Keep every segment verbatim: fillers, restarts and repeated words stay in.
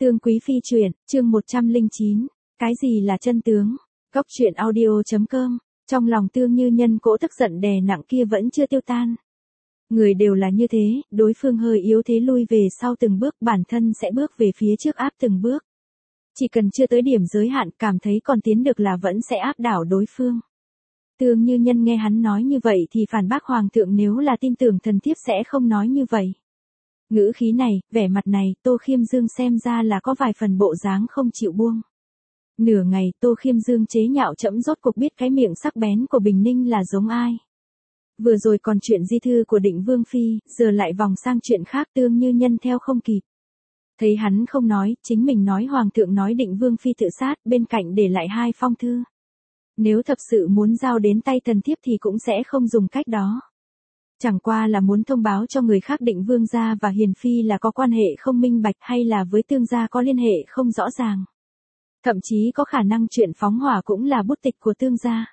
Tương Quý Phi truyện, chương một trăm lẻ chín, cái gì là chân tướng? Góc truyện audio.com, trong lòng Tương Như Nhân cỗ tức giận đè nặng kia vẫn chưa tiêu tan. Người đều là như thế, đối phương hơi yếu thế lui về sau từng bước, bản thân sẽ bước về phía trước áp từng bước. Chỉ cần chưa tới điểm giới hạn, cảm thấy còn tiến được là vẫn sẽ áp đảo đối phương. Tương Như Nhân nghe hắn nói như vậy thì phản bác hoàng thượng, nếu là tin tưởng thần thiếp sẽ không nói như vậy. Ngữ khí này, vẻ mặt này, Tô Khiêm Dương xem ra là có vài phần bộ dáng không chịu buông. Nửa ngày, Tô Khiêm Dương chế nhạo trẫm rốt cuộc biết cái miệng sắc bén của Bình Ninh là giống ai. Vừa rồi còn chuyện di thư của Định Vương Phi, giờ lại vòng sang chuyện khác. Tương Như Nhân theo không kịp. Thấy hắn không nói, chính mình nói hoàng thượng nói Định Vương Phi tự sát, bên cạnh để lại hai phong thư. Nếu thật sự muốn giao đến tay thần thiếp thì cũng sẽ không dùng cách đó. Chẳng qua là muốn thông báo cho người khác Định Vương gia và Hiền Phi là có quan hệ không minh bạch, hay là với Tương gia có liên hệ không rõ ràng. Thậm chí có khả năng chuyện phóng hỏa cũng là bút tịch của Tương gia.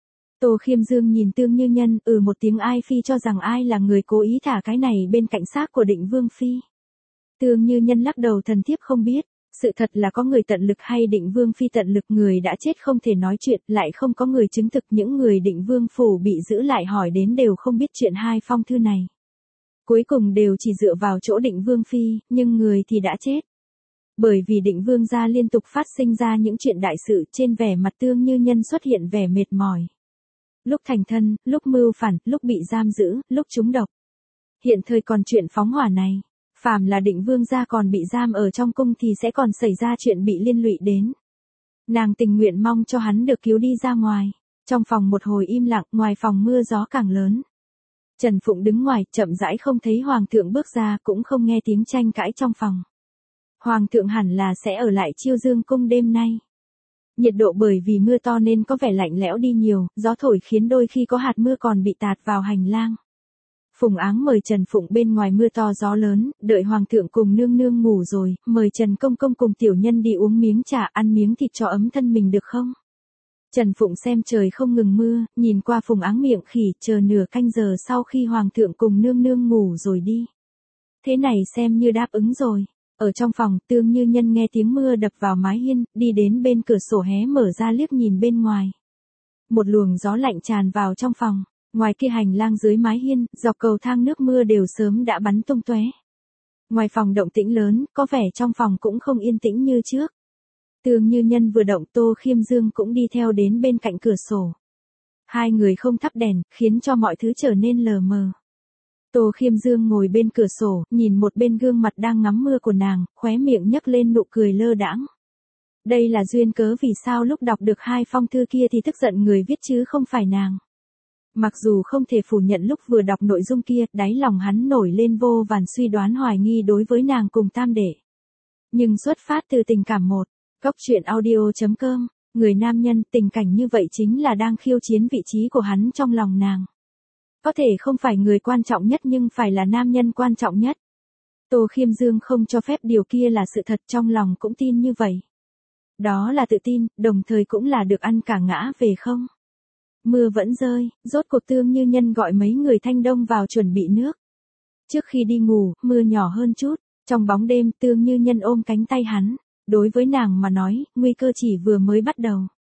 Tô Khiêm Dương nhìn Tương Như Nhân, ừ một tiếng, ai phi cho rằng ai là người cố ý thả cái này bên cạnh xác của Định Vương Phi. Tương Như Nhân lắc đầu, thần thiếp không biết. Sự thật là có người tận lực hay Định Vương Phi tận lực, người đã chết không thể nói chuyện, lại không có người chứng thực. Những người Định Vương phủ bị giữ lại hỏi đến đều không biết chuyện hai phong thư này. Cuối cùng đều chỉ dựa vào chỗ Định Vương Phi, nhưng người thì đã chết. Bởi vì Định Vương gia liên tục phát sinh ra những chuyện đại sự, trên vẻ mặt Tương Như Nhân xuất hiện vẻ mệt mỏi. Lúc thành thân, lúc mưu phản, lúc bị giam giữ, lúc trúng độc. Hiện thời còn chuyện phóng hỏa này. Phàm là Định Vương gia còn bị giam ở trong cung thì sẽ còn xảy ra chuyện bị liên lụy đến. Nàng tình nguyện mong cho hắn được cứu đi ra ngoài. Trong phòng một hồi im lặng, ngoài phòng mưa gió càng lớn. Trần Phụng đứng ngoài, chậm rãi không thấy hoàng thượng bước ra, cũng không nghe tiếng tranh cãi trong phòng. Hoàng thượng hẳn là sẽ ở lại Chiêu Dương cung đêm nay. Nhiệt độ bởi vì mưa to nên có vẻ lạnh lẽo đi nhiều, gió thổi khiến đôi khi có hạt mưa còn bị tạt vào hành lang. Phùng Áng mời Trần Phụng bên ngoài mưa to gió lớn, đợi hoàng thượng cùng nương nương ngủ rồi, mời Trần Công Công cùng tiểu nhân đi uống miếng trà, ăn miếng thịt cho ấm thân mình được không? Trần Phụng xem trời không ngừng mưa, nhìn qua Phùng Áng miệng khỉ, chờ nửa canh giờ sau khi hoàng thượng cùng nương nương ngủ rồi đi. Thế này xem như đáp ứng rồi. Ở trong phòng, Tương Như Nhân nghe tiếng mưa đập vào mái hiên, đi đến bên cửa sổ hé mở ra liếc nhìn bên ngoài. Một luồng gió lạnh tràn vào trong phòng. Ngoài kia hành lang dưới mái hiên, dọc cầu thang nước mưa đều sớm đã bắn tung tóe. Ngoài phòng động tĩnh lớn, có vẻ trong phòng cũng không yên tĩnh như trước. Tương Như Nhân vừa động, Tô Khiêm Dương cũng đi theo đến bên cạnh cửa sổ. Hai người không thắp đèn, khiến cho mọi thứ trở nên lờ mờ. Tô Khiêm Dương ngồi bên cửa sổ, nhìn một bên gương mặt đang ngắm mưa của nàng, khóe miệng nhấc lên nụ cười lơ đãng. Đây là duyên cớ vì sao lúc đọc được hai phong thư kia thì tức giận người viết chứ không phải nàng. Mặc dù không thể phủ nhận lúc vừa đọc nội dung kia, đáy lòng hắn nổi lên vô vàn suy đoán hoài nghi đối với nàng cùng tam đệ. Nhưng xuất phát từ tình cảm một, góc truyện audio.com, người nam nhân, tình cảnh như vậy chính là đang khiêu chiến vị trí của hắn trong lòng nàng. Có thể không phải người quan trọng nhất nhưng phải là nam nhân quan trọng nhất. Tô Khiêm Dương không cho phép điều kia là sự thật, trong lòng cũng tin như vậy. Đó là tự tin, đồng thời cũng là được ăn cả ngã về không. Mưa vẫn rơi, rốt cuộc Tương Như Nhân gọi mấy người Thanh Đông vào chuẩn bị nước. Trước khi đi ngủ, mưa nhỏ hơn chút, trong bóng đêm Tương Như Nhân ôm cánh tay hắn. Đối với nàng mà nói, nguy cơ chỉ vừa mới bắt đầu.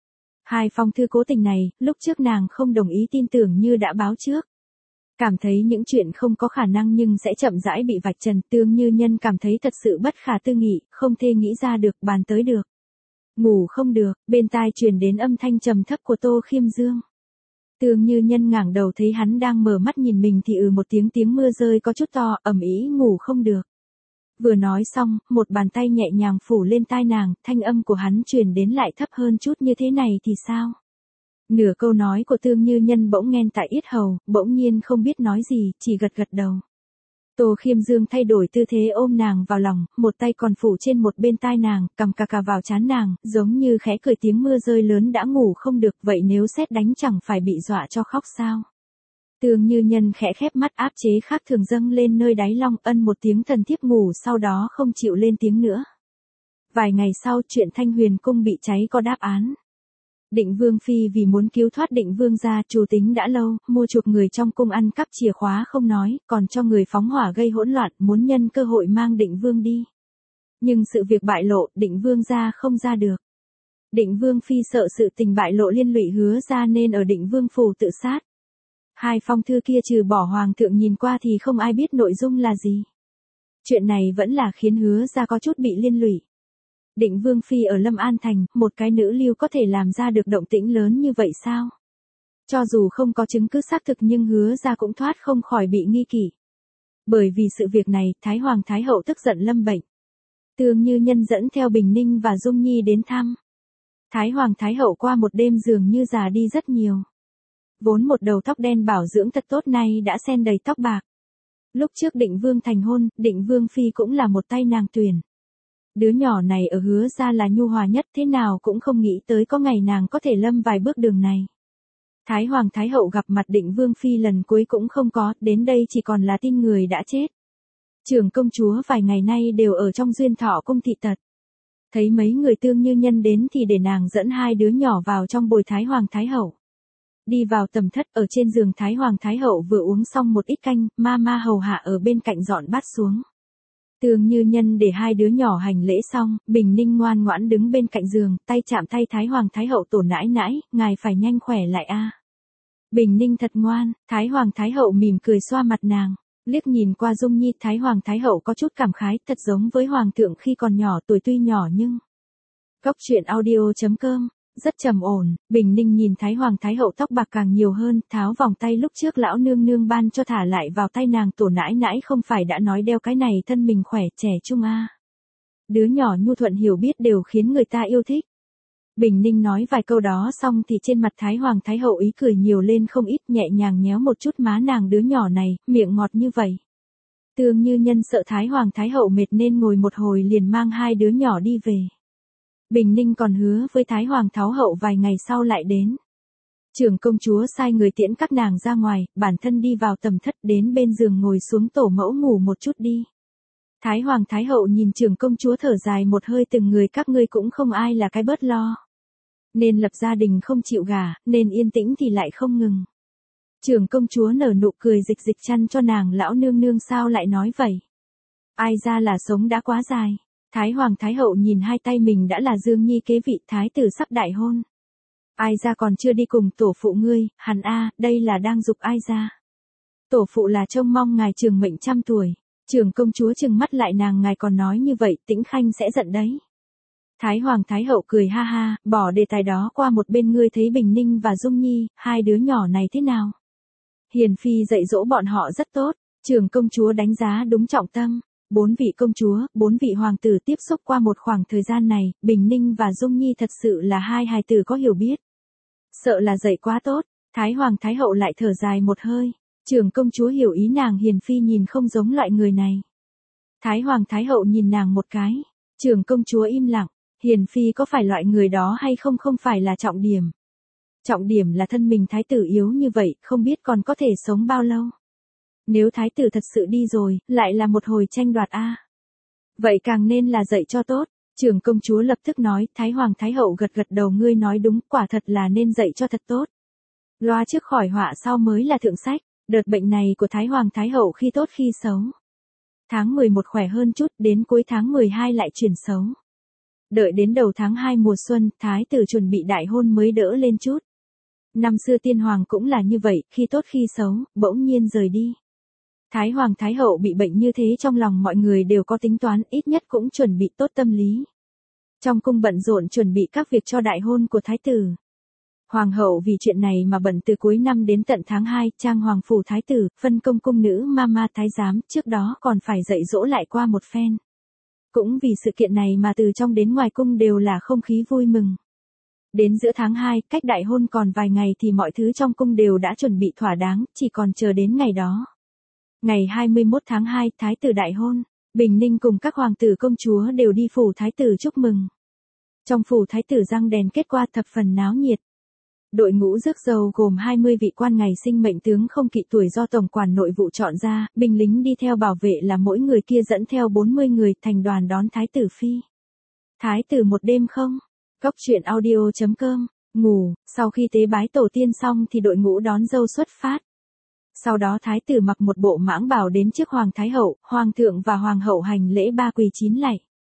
Hai phong thư cố tình này, lúc trước nàng không đồng ý tin tưởng như đã báo trước. Cảm thấy những chuyện không có khả năng nhưng sẽ chậm rãi bị vạch trần, Tương Như Nhân cảm thấy thật sự bất khả tư nghị, không thể nghĩ ra được, bàn tới được. Ngủ không được, bên tai truyền đến âm thanh trầm thấp của Tô Khiêm Dương. Tương Như Nhân ngẩng đầu thấy hắn đang mở mắt nhìn mình thì ừ một tiếng, tiếng mưa rơi có chút to, ầm ĩ, ngủ không được. Vừa nói xong, một bàn tay nhẹ nhàng phủ lên tai nàng, thanh âm của hắn truyền đến lại thấp hơn chút, như thế này thì sao? Nửa câu nói của Tương Như Nhân bỗng nghẹn tại yết hầu, bỗng nhiên không biết nói gì, chỉ gật gật đầu. Tô Khiêm Dương thay đổi tư thế ôm nàng vào lòng, một tay còn phủ trên một bên tai nàng, cầm cà cà vào trán nàng, giống như khẽ cười, tiếng mưa rơi lớn đã ngủ không được, vậy nếu sét đánh chẳng phải bị dọa cho khóc sao? Tương Như Nhân khẽ khép mắt, áp chế khác thường dâng lên nơi đáy lòng, ân một tiếng, thần thiếp ngủ, sau đó không chịu lên tiếng nữa. Vài ngày sau, chuyện Thanh Huyền cung bị cháy có đáp án. Định Vương Phi vì muốn cứu thoát Định Vương gia, chủ tính đã lâu, mua chuộc người trong cung ăn cắp chìa khóa không nói, còn cho người phóng hỏa gây hỗn loạn, muốn nhân cơ hội mang Định Vương đi. Nhưng sự việc bại lộ, Định Vương gia không ra được. Định Vương phi sợ sự tình bại lộ liên lụy Hứa gia nên ở Định Vương phủ tự sát. Hai phong thư kia trừ bỏ hoàng thượng nhìn qua thì không ai biết nội dung là gì. Chuyện này vẫn là khiến Hứa gia có chút bị liên lụy. Định Vương phi ở Lâm An thành, một cái nữ lưu có thể làm ra được động tĩnh lớn như vậy sao? Cho dù không có chứng cứ xác thực nhưng Hứa gia cũng thoát không khỏi bị nghi kỷ. Bởi vì sự việc này, Thái Hoàng Thái Hậu tức giận lâm bệnh. Tương Như Nhân dẫn theo Bình Ninh và Dung Nhi đến thăm. Thái Hoàng Thái Hậu qua một đêm dường như già đi rất nhiều. Vốn một đầu tóc đen bảo dưỡng thật tốt nay đã xen đầy tóc bạc. Lúc trước Định Vương thành hôn, Định Vương phi cũng là một tay nàng tuyển. Đứa nhỏ này ở Hứa gia là nhu hòa nhất, thế nào cũng không nghĩ tới có ngày nàng có thể lâm vài bước đường này. Thái Hoàng Thái Hậu gặp mặt Định Vương phi lần cuối cũng không có, đến đây chỉ còn là tin người đã chết. Trưởng công chúa vài ngày nay đều ở trong Duyên Thọ cung thị tật. Thấy mấy người Tương Như Nhân đến thì để nàng dẫn hai đứa nhỏ vào trong bồi Thái Hoàng Thái Hậu. Đi vào tầm thất, ở trên giường Thái Hoàng Thái Hậu vừa uống xong một ít canh, ma ma hầu hạ ở bên cạnh dọn bát xuống. Tương Như Nhân để hai đứa nhỏ hành lễ xong, Bình Ninh ngoan ngoãn đứng bên cạnh giường, tay chạm tay Thái Hoàng Thái Hậu tổ nãi nãi, ngài phải nhanh khỏe lại a. Bình Ninh thật ngoan, Thái Hoàng Thái Hậu mỉm cười xoa mặt nàng, liếc nhìn qua Dung Nhi, Thái Hoàng Thái Hậu có chút cảm khái, thật giống với Hoàng thượng khi còn nhỏ, tuổi tuy nhỏ nhưng... Góc truyện audio chấm com, rất trầm ổn. Bình Ninh nhìn Thái Hoàng Thái Hậu tóc bạc càng nhiều hơn, tháo vòng tay lúc trước lão nương nương ban cho thả lại vào tay nàng, tổ nãi nãi không phải đã nói đeo cái này thân mình khỏe trẻ trung a. Đứa nhỏ nhu thuận hiểu biết đều khiến người ta yêu thích. Bình Ninh nói vài câu đó xong thì trên mặt Thái Hoàng Thái Hậu ý cười nhiều lên không ít, nhẹ nhàng nhéo một chút má nàng, đứa nhỏ này, miệng ngọt như vậy. Tương Như Nhân sợ Thái Hoàng Thái Hậu mệt nên ngồi một hồi liền mang hai đứa nhỏ đi về. Bình Ninh còn hứa với Thái Hoàng Thái Hậu vài ngày sau lại đến. Trưởng công chúa sai người tiễn các nàng ra ngoài, bản thân đi vào tầm thất, đến bên giường ngồi xuống tổ mẫu ngủ một chút đi. Thái Hoàng Thái Hậu nhìn trưởng công chúa thở dài một hơi, từng người các ngươi cũng không ai là cái bớt lo. Nên lập gia đình không chịu gả, nên yên tĩnh thì lại không ngừng. Trưởng công chúa nở nụ cười dịch dịch chăn cho nàng, lão nương nương sao lại nói vậy? Ai ra là sống đã quá dài. Thái Hoàng Thái Hậu nhìn hai tay mình đã là Dương Nhi kế vị, thái tử sắp đại hôn. Ai ra còn chưa đi cùng tổ phụ ngươi, hắn a, đây là đang giục ai ra. Tổ phụ là trông mong ngài trường mệnh trăm tuổi. Trưởng công chúa trừng mắt lại nàng, ngài còn nói như vậy, Tĩnh Khanh sẽ giận đấy. Thái Hoàng Thái Hậu cười ha ha, bỏ đề tài đó qua một bên, ngươi thấy Bình Ninh và Dung Nhi, hai đứa nhỏ này thế nào? Hiền phi dạy dỗ bọn họ rất tốt, trưởng công chúa đánh giá đúng trọng tâm. Bốn vị công chúa, bốn vị hoàng tử tiếp xúc qua một khoảng thời gian này, Bình Ninh và Dung Nhi thật sự là hai hài tử có hiểu biết. Sợ là dạy quá tốt, Thái Hoàng Thái Hậu lại thở dài một hơi. Trưởng công chúa hiểu ý nàng, Hiền phi nhìn không giống loại người này. Thái Hoàng Thái Hậu nhìn nàng một cái. Trưởng công chúa im lặng, Hiền phi có phải loại người đó hay không không phải là trọng điểm. Trọng điểm là thân mình thái tử yếu như vậy, không biết còn có thể sống bao lâu. Nếu thái tử thật sự đi rồi, lại là một hồi tranh đoạt a. Vậy càng nên là dạy cho tốt. Trưởng công chúa lập tức nói, Thái Hoàng Thái Hậu gật gật đầu, ngươi nói đúng, quả thật là nên dạy cho thật tốt. Loa trước khỏi họa sau mới là thượng sách. Đợt bệnh này của Thái Hoàng Thái Hậu khi tốt khi xấu. Tháng mười một khỏe hơn chút, đến cuối tháng mười hai lại chuyển xấu. Đợi đến đầu tháng hai mùa xuân, thái tử chuẩn bị đại hôn mới đỡ lên chút. Năm xưa tiên hoàng cũng là như vậy, khi tốt khi xấu, bỗng nhiên rời đi. Thái Hoàng Thái Hậu bị bệnh như thế, trong lòng mọi người đều có tính toán, ít nhất cũng chuẩn bị tốt tâm lý. Trong cung bận rộn chuẩn bị các việc cho đại hôn của thái tử. Hoàng hậu vì chuyện này mà bận từ cuối năm đến tận tháng hai, trang hoàng phủ thái tử, phân công cung nữ mama thái giám, trước đó còn phải dạy dỗ lại qua một phen. Cũng vì sự kiện này mà từ trong đến ngoài cung đều là không khí vui mừng. Đến giữa tháng hai, cách đại hôn còn vài ngày thì mọi thứ trong cung đều đã chuẩn bị thỏa đáng, chỉ còn chờ đến ngày đó. Ngày hai mươi mốt tháng hai, thái tử đại hôn, Bình Ninh cùng các hoàng tử công chúa đều đi phủ thái tử chúc mừng. Trong phủ thái tử răng đèn kết qua thập phần náo nhiệt. Đội ngũ rước dâu gồm hai mươi vị quan ngày sinh mệnh tướng không kỵ tuổi do tổng quản nội vụ chọn ra, binh lính đi theo bảo vệ là mỗi người kia dẫn theo bốn mươi người, thành đoàn đón thái tử phi. Thái tử một đêm không? Góc truyện audio chấm com, ngủ, sau khi tế bái tổ tiên xong thì đội ngũ đón dâu xuất phát. Sau đó thái tử mặc một bộ mãng bào đến trước Hoàng Thái Hậu, Hoàng thượng và Hoàng hậu hành lễ ba quỳ chín lạy.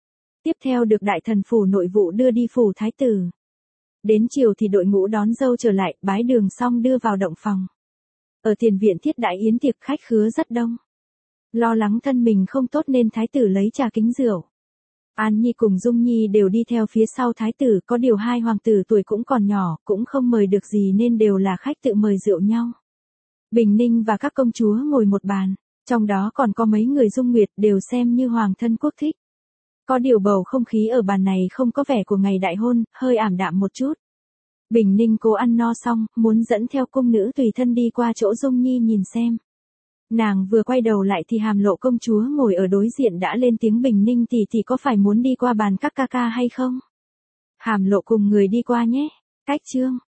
Tiếp theo được đại thần phủ nội vụ đưa đi phủ thái tử. Đến chiều thì đội ngũ đón dâu trở lại, bái đường xong đưa vào động phòng. Ở tiền viện thiết đại yến tiệc khách khứa rất đông. Lo lắng thân mình không tốt nên thái tử lấy trà kính rượu. An Nhi cùng Dung Nhi đều đi theo phía sau thái tử, có điều hai hoàng tử tuổi cũng còn nhỏ, cũng không mời được gì nên đều là khách tự mời rượu nhau. Bình Ninh và các công chúa ngồi một bàn, trong đó còn có mấy người Dung Nguyệt đều xem như hoàng thân quốc thích. Có điều bầu không khí ở bàn này không có vẻ của ngày đại hôn, hơi ảm đạm một chút. Bình Ninh cố ăn no xong, muốn dẫn theo cung nữ tùy thân đi qua chỗ Dung Nhi nhìn xem. Nàng vừa quay đầu lại thì Hàm Lộ công chúa ngồi ở đối diện đã lên tiếng: Bình Ninh tỷ tỷ có phải muốn đi qua bàn các ca ca hay không? Hàm Lộ cùng người đi qua nhé. Cách chương